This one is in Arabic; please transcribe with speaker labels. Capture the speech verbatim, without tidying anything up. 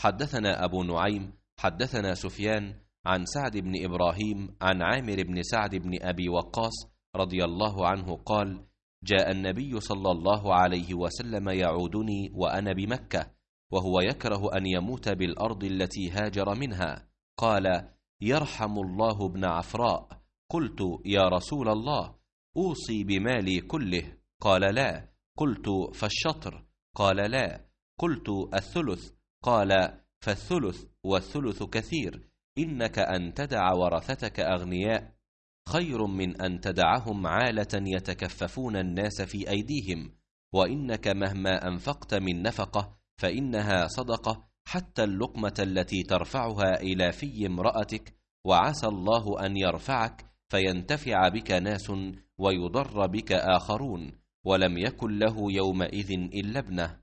Speaker 1: حدثنا أبو نعيم حدثنا سفيان عن سعد بن إبراهيم عن عامر بن سعد بن أبي وقاص رضي الله عنه قال: جاء النبي صلى الله عليه وسلم يعودني وأنا بمكة، وهو يكره أن يموت بالأرض التي هاجر منها. قال: يرحم الله ابن عفراء. قلت: يا رسول الله، أوصي بمالي كله؟ قال: لا. قلت: فالشطر؟ قال: لا. قلت: الثلث؟ قال: فالثلث والثلث كثير، إنك أن تدع ورثتك أغنياء خير من أن تدعهم عالة يتكففون الناس في أيديهم، وإنك مهما أنفقت من نفقة فإنها صدقة، حتى اللقمة التي ترفعها إلى في امرأتك، وعسى الله أن يرفعك فينتفع بك ناس ويضر بك آخرون، ولم يكن له يومئذ إلا ابنه.